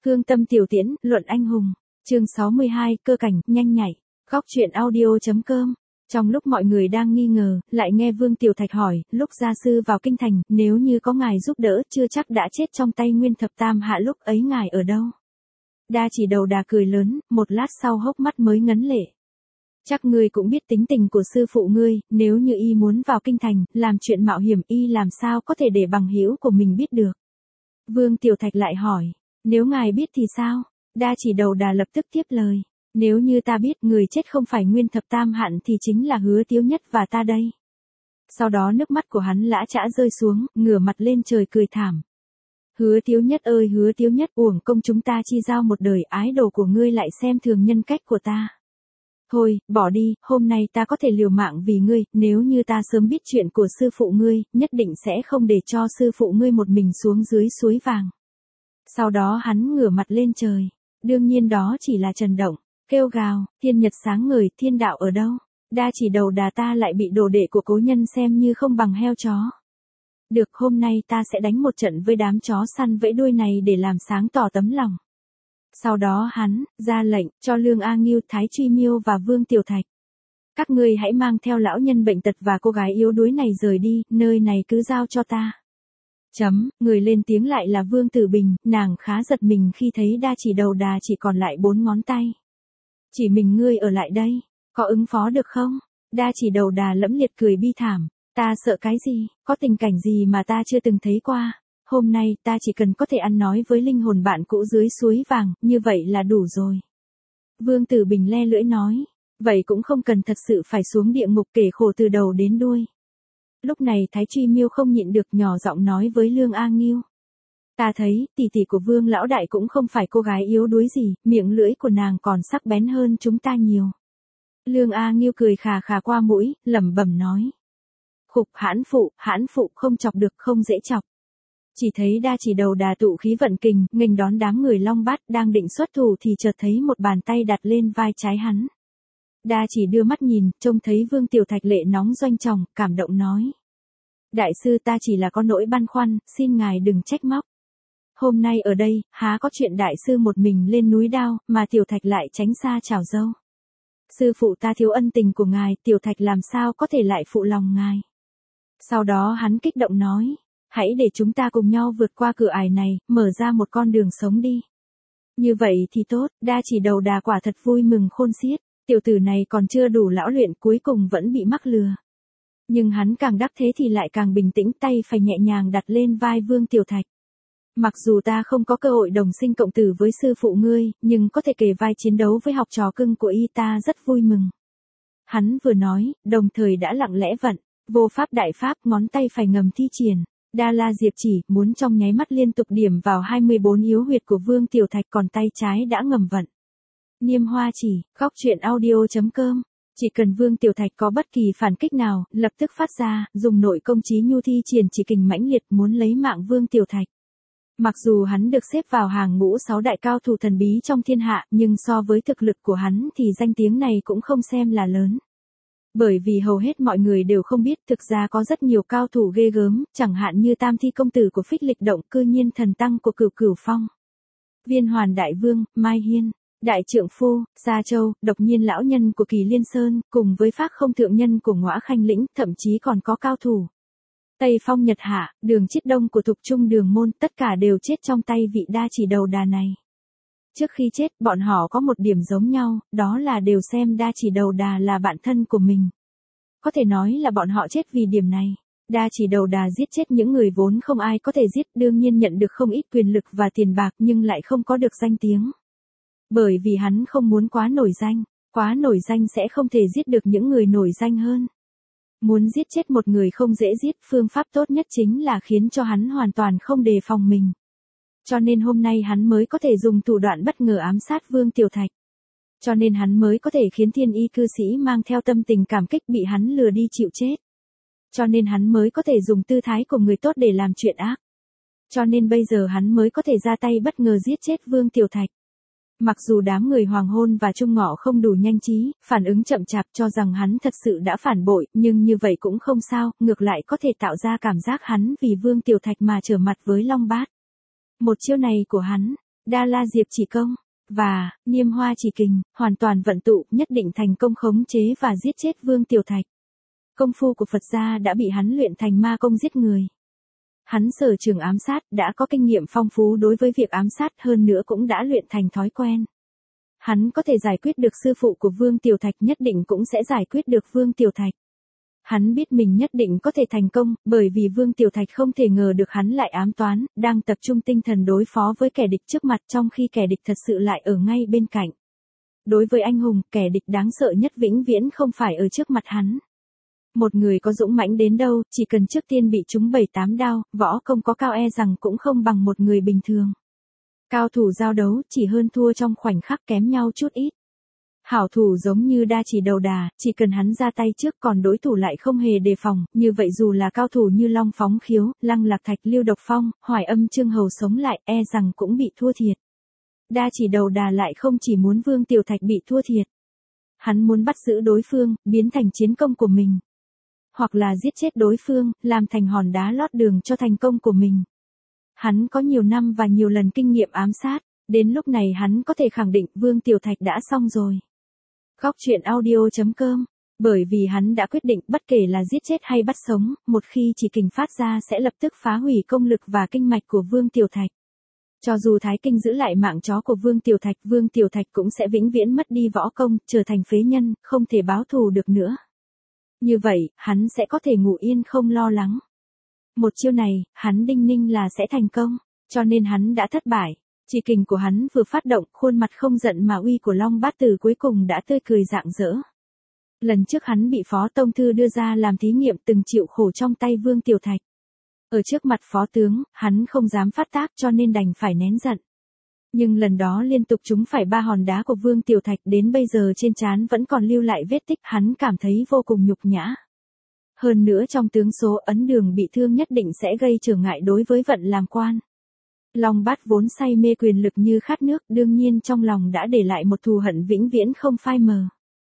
Hương tâm tiểu tiễn, luận anh hùng. Chương 62, cơ cảnh, nhanh nhạy. Góc truyện audio.com. Trong lúc mọi người đang nghi ngờ, lại nghe Vương Tiểu Thạch hỏi, lúc gia sư vào kinh thành, nếu như có ngài giúp đỡ, chưa chắc đã chết trong tay Nguyên Thập Tam Hạ, lúc ấy ngài ở đâu? Đa Chỉ Đầu Đà cười lớn, một lát sau hốc mắt mới ngấn lệ. Chắc ngươi cũng biết tính tình của sư phụ ngươi, nếu như y muốn vào kinh thành, làm chuyện mạo hiểm, y làm sao có thể để bằng hữu của mình biết được. Vương Tiểu Thạch lại hỏi, nếu ngài biết thì sao? Đa Chỉ Đầu Đà lập tức tiếp lời, nếu như ta biết người chết không phải Nguyên Thập Tam Hạn thì chính là Hứa Tiếu Nhất và ta đây. Sau đó nước mắt của hắn lã chã rơi xuống, ngửa mặt lên trời cười thảm. Hứa Tiếu Nhất ơi Hứa Tiếu Nhất, uổng công chúng ta chi giao một đời, ái đồ của ngươi lại xem thường nhân cách của ta. Thôi, bỏ đi, hôm nay ta có thể liều mạng vì ngươi, nếu như ta sớm biết chuyện của sư phụ ngươi, nhất định sẽ không để cho sư phụ ngươi một mình xuống dưới suối vàng. Sau đó hắn ngửa mặt lên trời, đương nhiên đó chỉ là Trần Động, kêu gào, thiên nhật sáng ngời, thiên đạo ở đâu? Đa Chỉ Đầu Đà ta lại bị đồ đệ của cố nhân xem như không bằng heo chó. Được, hôm nay ta sẽ đánh một trận với đám chó săn vẫy đuôi này để làm sáng tỏ tấm lòng. Sau đó hắn ra lệnh cho Lương A Ngưu, Thái Truy Miêu và Vương Tiểu Thạch. Các ngươi hãy mang theo lão nhân bệnh tật và cô gái yếu đuối này rời đi, nơi này cứ giao cho ta. Người lên tiếng lại là Vương Tử Bình, nàng khá giật mình khi thấy Đa Chỉ Đầu Đà chỉ còn lại 4 ngón tay. Chỉ mình ngươi ở lại đây, có ứng phó được không? Đa Chỉ Đầu Đà lẫm liệt cười bi thảm, ta sợ cái gì, có tình cảnh gì mà ta chưa từng thấy qua. Hôm nay ta chỉ cần có thể ăn nói với linh hồn bạn cũ dưới suối vàng, như vậy là đủ rồi. Vương Tử Bình le lưỡi nói, vậy cũng không cần thật sự phải xuống địa ngục kể khổ từ đầu đến đuôi. Lúc này Thái Truy Miêu không nhịn được nhỏ giọng nói với Lương A Ngưu. Ta thấy, tỷ tỷ của Vương Lão Đại cũng không phải cô gái yếu đuối gì, miệng lưỡi của nàng còn sắc bén hơn chúng ta nhiều. Lương A Ngưu cười khà khà qua mũi, lẩm bẩm nói. Khục, hãn phụ không chọc được, không dễ chọc. Chỉ thấy Đa Chỉ Đầu Đà tụ khí vận kình, nghênh đón đám người Long Bát đang định xuất thủ thì chợt thấy một bàn tay đặt lên vai trái hắn. Đa Chỉ đưa mắt nhìn, trông thấy Vương Tiểu Thạch lệ nóng doanh tròng, cảm động nói. Đại sư, ta chỉ là có nỗi băn khoăn, xin ngài đừng trách móc. Hôm nay ở đây, há có chuyện đại sư một mình lên núi đao, mà Tiểu Thạch lại tránh xa chào dâu. Sư phụ ta thiếu ân tình của ngài, Tiểu Thạch làm sao có thể lại phụ lòng ngài. Sau đó hắn kích động nói. Hãy để chúng ta cùng nhau vượt qua cửa ải này, mở ra một con đường sống đi. Như vậy thì tốt, Đa Chỉ Đầu Đà quả thật vui mừng khôn xiết, tiểu tử này còn chưa đủ lão luyện, cuối cùng vẫn bị mắc lừa. Nhưng hắn càng đắc thế thì lại càng bình tĩnh, tay phải nhẹ nhàng đặt lên vai Vương Tiểu Thạch. Mặc dù ta không có cơ hội đồng sinh cộng tử với sư phụ ngươi, nhưng có thể kề vai chiến đấu với học trò cưng của y, ta rất vui mừng. Hắn vừa nói, đồng thời đã lặng lẽ vận, vô pháp đại pháp, ngón tay phải ngầm thi triển. Đa La Diệp Chỉ, muốn trong nháy mắt liên tục điểm vào 24 yếu huyệt của Vương Tiểu Thạch, còn tay trái đã ngầm vận. Niêm Hoa Chỉ, góc truyện audio.com. Chỉ cần Vương Tiểu Thạch có bất kỳ phản kích nào, lập tức phát ra, dùng nội công Chí Nhu thi triển chỉ kình mãnh liệt muốn lấy mạng Vương Tiểu Thạch. Mặc dù hắn được xếp vào hàng ngũ 6 đại cao thủ thần bí trong thiên hạ, nhưng so với thực lực của hắn thì danh tiếng này cũng không xem là lớn. Bởi vì hầu hết mọi người đều không biết, thực ra có rất nhiều cao thủ ghê gớm, chẳng hạn như Tam Thi công tử của Phích Lịch Động, Cư Nhiên thần tăng của Cửu Cửu Phong, Viên Hoàn Đại Vương, Mai Hiên, Đại Trượng Phu, Sa Châu, Độc Nhiên lão nhân của Kỳ Liên Sơn, cùng với Phác Không thượng nhân của Ngõa Khanh Lĩnh, thậm chí còn có cao thủ Tây Phong Nhật Hạ, Đường Chiết Đông của Thục Trung Đường Môn, tất cả đều chết trong tay vị Đa Chỉ Đầu Đà này. Trước khi chết, bọn họ có một điểm giống nhau, đó là đều xem Đa Chỉ Đầu Đà là bạn thân của mình. Có thể nói là bọn họ chết vì điểm này. Đa Chỉ Đầu Đà giết chết những người vốn không ai có thể giết, đương nhiên nhận được không ít quyền lực và tiền bạc, nhưng lại không có được danh tiếng. Bởi vì hắn không muốn quá nổi danh sẽ không thể giết được những người nổi danh hơn. Muốn giết chết một người không dễ giết, phương pháp tốt nhất chính là khiến cho hắn hoàn toàn không đề phòng mình. Cho nên hôm nay hắn mới có thể dùng thủ đoạn bất ngờ ám sát Vương Tiểu Thạch. Cho nên hắn mới có thể khiến Thiên Y cư sĩ mang theo tâm tình cảm kích bị hắn lừa đi chịu chết. Cho nên hắn mới có thể dùng tư thái của người tốt để làm chuyện ác. Cho nên bây giờ hắn mới có thể ra tay bất ngờ giết chết Vương Tiểu Thạch. Mặc dù đám người hoàng hôn và trung ngọ không đủ nhanh trí, phản ứng chậm chạp cho rằng hắn thật sự đã phản bội, nhưng như vậy cũng không sao, ngược lại có thể tạo ra cảm giác hắn vì Vương Tiểu Thạch mà trở mặt với Long Bát. Một chiêu này của hắn, Đa La Diệp chỉ công và Niêm Hoa chỉ kình, hoàn toàn vận tụ, nhất định thành công khống chế và giết chết Vương Tiểu Thạch. Công phu của Phật gia đã bị hắn luyện thành ma công giết người. Hắn sở trường ám sát, đã có kinh nghiệm phong phú đối với việc ám sát, hơn nữa cũng đã luyện thành thói quen. Hắn có thể giải quyết được sư phụ của Vương Tiểu Thạch, nhất định cũng sẽ giải quyết được Vương Tiểu Thạch. Hắn biết mình nhất định có thể thành công, bởi vì Vương Tiểu Thạch không thể ngờ được hắn lại ám toán, đang tập trung tinh thần đối phó với kẻ địch trước mặt, trong khi kẻ địch thật sự lại ở ngay bên cạnh. Đối với anh hùng, kẻ địch đáng sợ nhất vĩnh viễn không phải ở trước mặt hắn. Một người có dũng mãnh đến đâu, chỉ cần trước tiên bị trúng 7-8 đao, võ công có cao e rằng cũng không bằng một người bình thường. Cao thủ giao đấu, chỉ hơn thua trong khoảnh khắc, kém nhau chút ít. Hảo thủ giống như Đa Chỉ Đầu Đà, chỉ cần hắn ra tay trước còn đối thủ lại không hề đề phòng, như vậy dù là cao thủ như Long Phóng Khiếu, Lăng Lạc Thạch, Lưu Độc Phong, Hoài Âm Trương Hầu sống lại, e rằng cũng bị thua thiệt. Đa Chỉ Đầu Đà lại không chỉ muốn Vương Tiểu Thạch bị thua thiệt. Hắn muốn bắt giữ đối phương, biến thành chiến công của mình. Hoặc là giết chết đối phương, làm thành hòn đá lót đường cho thành công của mình. Hắn có nhiều năm và nhiều lần kinh nghiệm ám sát, đến lúc này hắn có thể khẳng định Vương Tiểu Thạch đã xong rồi. Góc truyện audio.com, bởi vì hắn đã quyết định bất kể là giết chết hay bắt sống, một khi chỉ kình phát ra sẽ lập tức phá hủy công lực và kinh mạch của Vương Tiểu Thạch. Cho dù Thái Kinh giữ lại mạng chó của Vương Tiểu Thạch cũng sẽ vĩnh viễn mất đi võ công, trở thành phế nhân, không thể báo thù được nữa. Như vậy, hắn sẽ có thể ngủ yên không lo lắng. Một chiêu này, hắn đinh ninh là sẽ thành công, cho nên hắn đã thất bại. Chỉ kình của hắn vừa phát động, khuôn mặt không giận mà uy của Long Bát Tử cuối cùng đã tươi cười rạng rỡ. Lần trước hắn bị Phó Tông Thư đưa ra làm thí nghiệm, từng chịu khổ trong tay Vương Tiểu Thạch. Ở trước mặt Phó Tướng, hắn không dám phát tác cho nên đành phải nén giận. Nhưng lần đó liên tục trúng phải 3 hòn đá của Vương Tiểu Thạch, đến bây giờ trên trán vẫn còn lưu lại vết tích, hắn cảm thấy vô cùng nhục nhã. Hơn nữa trong tướng số ấn đường bị thương nhất định sẽ gây trở ngại đối với vận làm quan. Long Bát vốn say mê quyền lực như khát nước, đương nhiên trong lòng đã để lại một thù hận vĩnh viễn không phai mờ.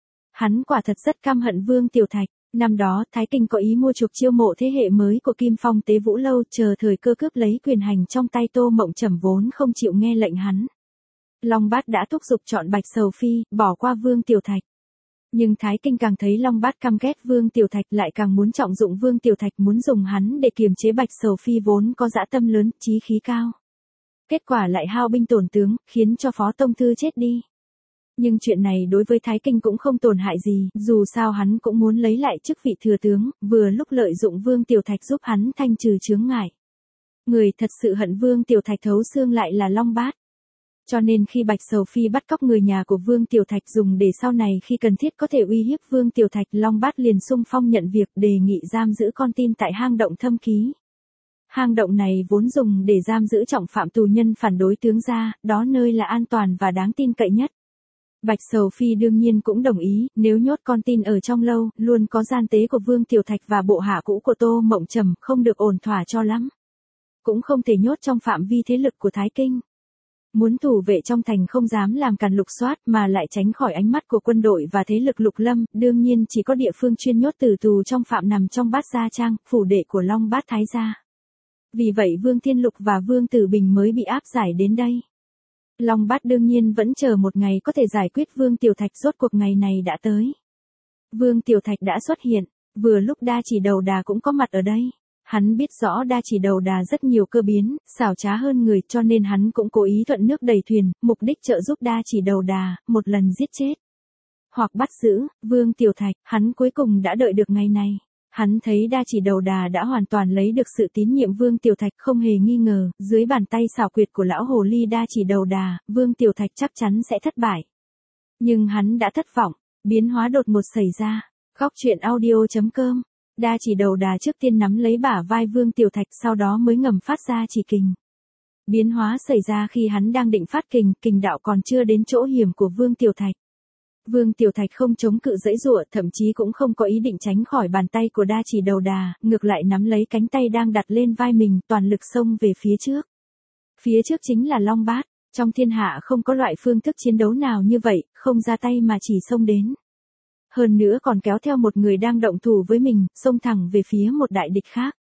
Hắn quả thật rất căm hận Vương Tiểu Thạch. Năm đó, Thái Kinh có ý mua chuộc chiêu mộ thế hệ mới của Kim Phong Tế Vũ Lâu, chờ thời cơ cướp lấy quyền hành trong tay Tô Mộng Trầm vốn không chịu nghe lệnh hắn. Long Bát đã thúc giục chọn Bạch Sầu Phi, bỏ qua Vương Tiểu Thạch. Nhưng Thái Kinh càng thấy Long Bát căm ghét Vương Tiểu Thạch, lại càng muốn trọng dụng Vương Tiểu Thạch, muốn dùng hắn để kiềm chế Bạch Sầu Phi vốn có dã tâm lớn, chí khí cao. Kết quả lại hao binh tổn tướng, khiến cho Phó Tông Thư chết đi. Nhưng chuyện này đối với Thái Kinh cũng không tổn hại gì, dù sao hắn cũng muốn lấy lại chức vị thừa tướng, vừa lúc lợi dụng Vương Tiểu Thạch giúp hắn thanh trừ chướng ngại. Người thật sự hận Vương Tiểu Thạch thấu xương lại là Long Bát. Cho nên khi Bạch Sầu Phi bắt cóc người nhà của Vương Tiểu Thạch dùng để sau này khi cần thiết có thể uy hiếp Vương Tiểu Thạch, Long Bát liền xung phong nhận việc, đề nghị giam giữ con tin tại hang động Thâm Ký. Hang động này vốn dùng để giam giữ trọng phạm tù nhân phản đối tướng gia, đó nơi là an toàn và đáng tin cậy nhất. Bạch Sầu Phi đương nhiên cũng đồng ý, nếu nhốt con tin ở trong lâu, luôn có gian tế của Vương Tiểu Thạch và bộ hạ cũ của Tô Mộng Trầm, không được ổn thỏa cho lắm. Cũng không thể nhốt trong phạm vi thế lực của Thái Kinh. Muốn thủ vệ trong thành không dám làm càn lục soát mà lại tránh khỏi ánh mắt của quân đội và thế lực lục lâm, đương nhiên chỉ có địa phương chuyên nhốt tử tù trong phạm nằm trong Bát Gia Trang, phủ đệ của Long Bát Thái Gia. Vì vậy Vương Thiên Lục và Vương Tử Bình mới bị áp giải đến đây. Long Bát đương nhiên vẫn chờ một ngày có thể giải quyết Vương Tiểu Thạch, rốt cuộc ngày này đã tới. Vương Tiểu Thạch đã xuất hiện, vừa lúc Đa Chỉ Đầu Đà cũng có mặt ở đây. Hắn biết rõ Đa Chỉ Đầu Đà rất nhiều cơ biến, xảo trá hơn người, cho nên hắn cũng cố ý thuận nước đẩy thuyền, mục đích trợ giúp Đa Chỉ Đầu Đà, một lần giết chết. Hoặc bắt giữ, Vương Tiểu Thạch, hắn cuối cùng đã đợi được ngày này. Hắn thấy Đa Chỉ Đầu Đà đã hoàn toàn lấy được sự tín nhiệm Vương Tiểu Thạch, không hề nghi ngờ, dưới bàn tay xảo quyệt của lão hồ ly Đa Chỉ Đầu Đà, Vương Tiểu Thạch chắc chắn sẽ thất bại. Nhưng hắn đã thất vọng, biến hóa đột ngột xảy ra. Góc truyện audio.com, Đa Chỉ Đầu Đà trước tiên nắm lấy bả vai Vương Tiểu Thạch, sau đó mới ngầm phát ra chỉ kình. Biến hóa xảy ra khi hắn đang định phát kình, kình đạo còn chưa đến chỗ hiểm của Vương Tiểu Thạch. Vương Tiểu Thạch không chống cự giãy giụa, thậm chí cũng không có ý định tránh khỏi bàn tay của Đa Chỉ Đầu Đà, ngược lại nắm lấy cánh tay đang đặt lên vai mình, toàn lực xông về phía trước. Phía trước chính là Long Bát, trong thiên hạ không có loại phương thức chiến đấu nào như vậy, không ra tay mà chỉ xông đến. Hơn nữa còn kéo theo một người đang động thủ với mình, xông thẳng về phía một đại địch khác.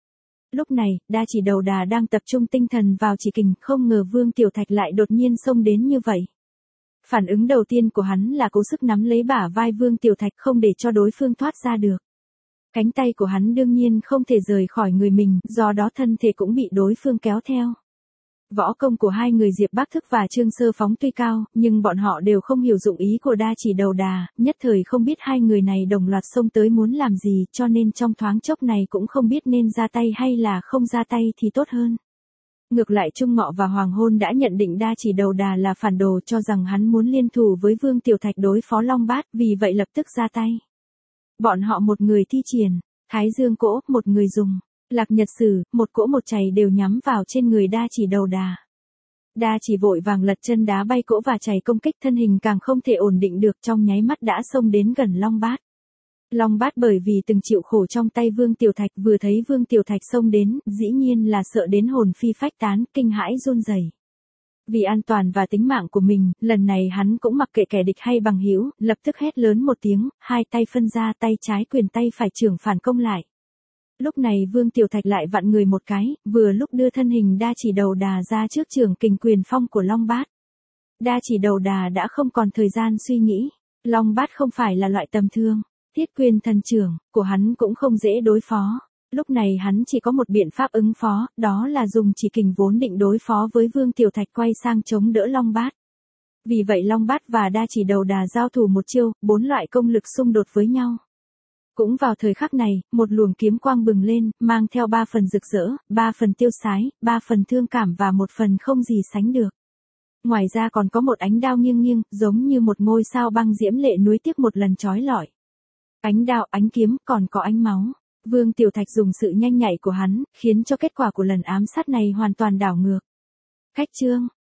Lúc này, Đa Chỉ Đầu Đà đang tập trung tinh thần vào chỉ kình, không ngờ Vương Tiểu Thạch lại đột nhiên xông đến như vậy. Phản ứng đầu tiên của hắn là cố sức nắm lấy bả vai Vương Tiểu Thạch không để cho đối phương thoát ra được. Cánh tay của hắn đương nhiên không thể rời khỏi người mình, do đó thân thể cũng bị đối phương kéo theo. Võ công của hai người Diệp Bác Thức và Trương Sơ Phóng tuy cao, nhưng bọn họ đều không hiểu dụng ý của Đa Chỉ Đầu Đà, nhất thời không biết hai người này đồng loạt xông tới muốn làm gì, cho nên trong thoáng chốc này cũng không biết nên ra tay hay là không ra tay thì tốt hơn. Ngược lại Trung Ngọ và Hoàng Hôn đã nhận định Đa Chỉ Đầu Đà là phản đồ, cho rằng hắn muốn liên thủ với Vương Tiểu Thạch đối phó Long Bát, vì vậy lập tức ra tay. Bọn họ một người thi triển Thái Dương Cỗ, một người dùng Lạc Nhật Sử, một cỗ một chày đều nhắm vào trên người Đa Chỉ Đầu Đà. Đa Chỉ vội vàng lật chân đá bay cỗ và chày công kích, thân hình càng không thể ổn định được, trong nháy mắt đã xông đến gần Long Bát. Long Bát bởi vì từng chịu khổ trong tay Vương Tiểu Thạch, vừa thấy Vương Tiểu Thạch xông đến, dĩ nhiên là sợ đến hồn phi phách tán, kinh hãi run rẩy. Vì an toàn và tính mạng của mình, lần này hắn cũng mặc kệ kẻ địch hay bằng hữu, lập tức hét lớn một tiếng, hai tay phân ra, tay trái quyền tay phải chưởng phản công lại. Lúc này Vương Tiểu Thạch lại vặn người một cái, vừa lúc đưa thân hình Đa Chỉ Đầu Đà ra trước chưởng kình quyền phong của Long Bát. Đa Chỉ Đầu Đà đã không còn thời gian suy nghĩ, Long Bát không phải là loại tầm thường, thiết quyền thần chưởng của hắn cũng không dễ đối phó. Lúc này hắn chỉ có một biện pháp ứng phó, đó là dùng chỉ kình vốn định đối phó với Vương Tiểu Thạch quay sang chống đỡ Long Bát. Vì vậy Long Bát và Đa Chỉ Đầu Đà giao thủ một chiêu, 4 loại công lực xung đột với nhau. Cũng vào thời khắc này, một luồng kiếm quang bừng lên, mang theo 3 phần rực rỡ, 3 phần tiêu sái, 3 phần thương cảm và 1 phần không gì sánh được. Ngoài ra còn có một ánh đao nghiêng nghiêng, giống như một ngôi sao băng diễm lệ nuối tiếc một lần chói lọi. Ánh đao, ánh kiếm, còn có ánh máu. Vương Tiểu Thạch dùng sự nhanh nhạy của hắn, khiến cho kết quả của lần ám sát này hoàn toàn đảo ngược. Khách chương